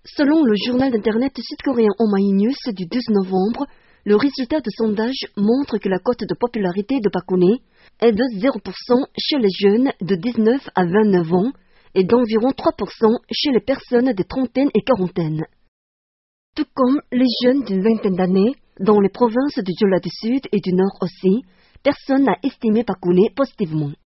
Selon le journal d'internet sud-coréen Omae News du 12 novembre, le résultat de sondage montre que la cote de popularité de Park Geun-hye est de 0% chez les jeunes de 19 à 29 ans et d'environ 3% chez les personnes des trentaines et quarantaines. Tout comme les jeunes d'une vingtaine d'années, dans les provinces du Jeolla du Sud et du Nord aussi, personne n'a estimé Park Geun-hye positivement.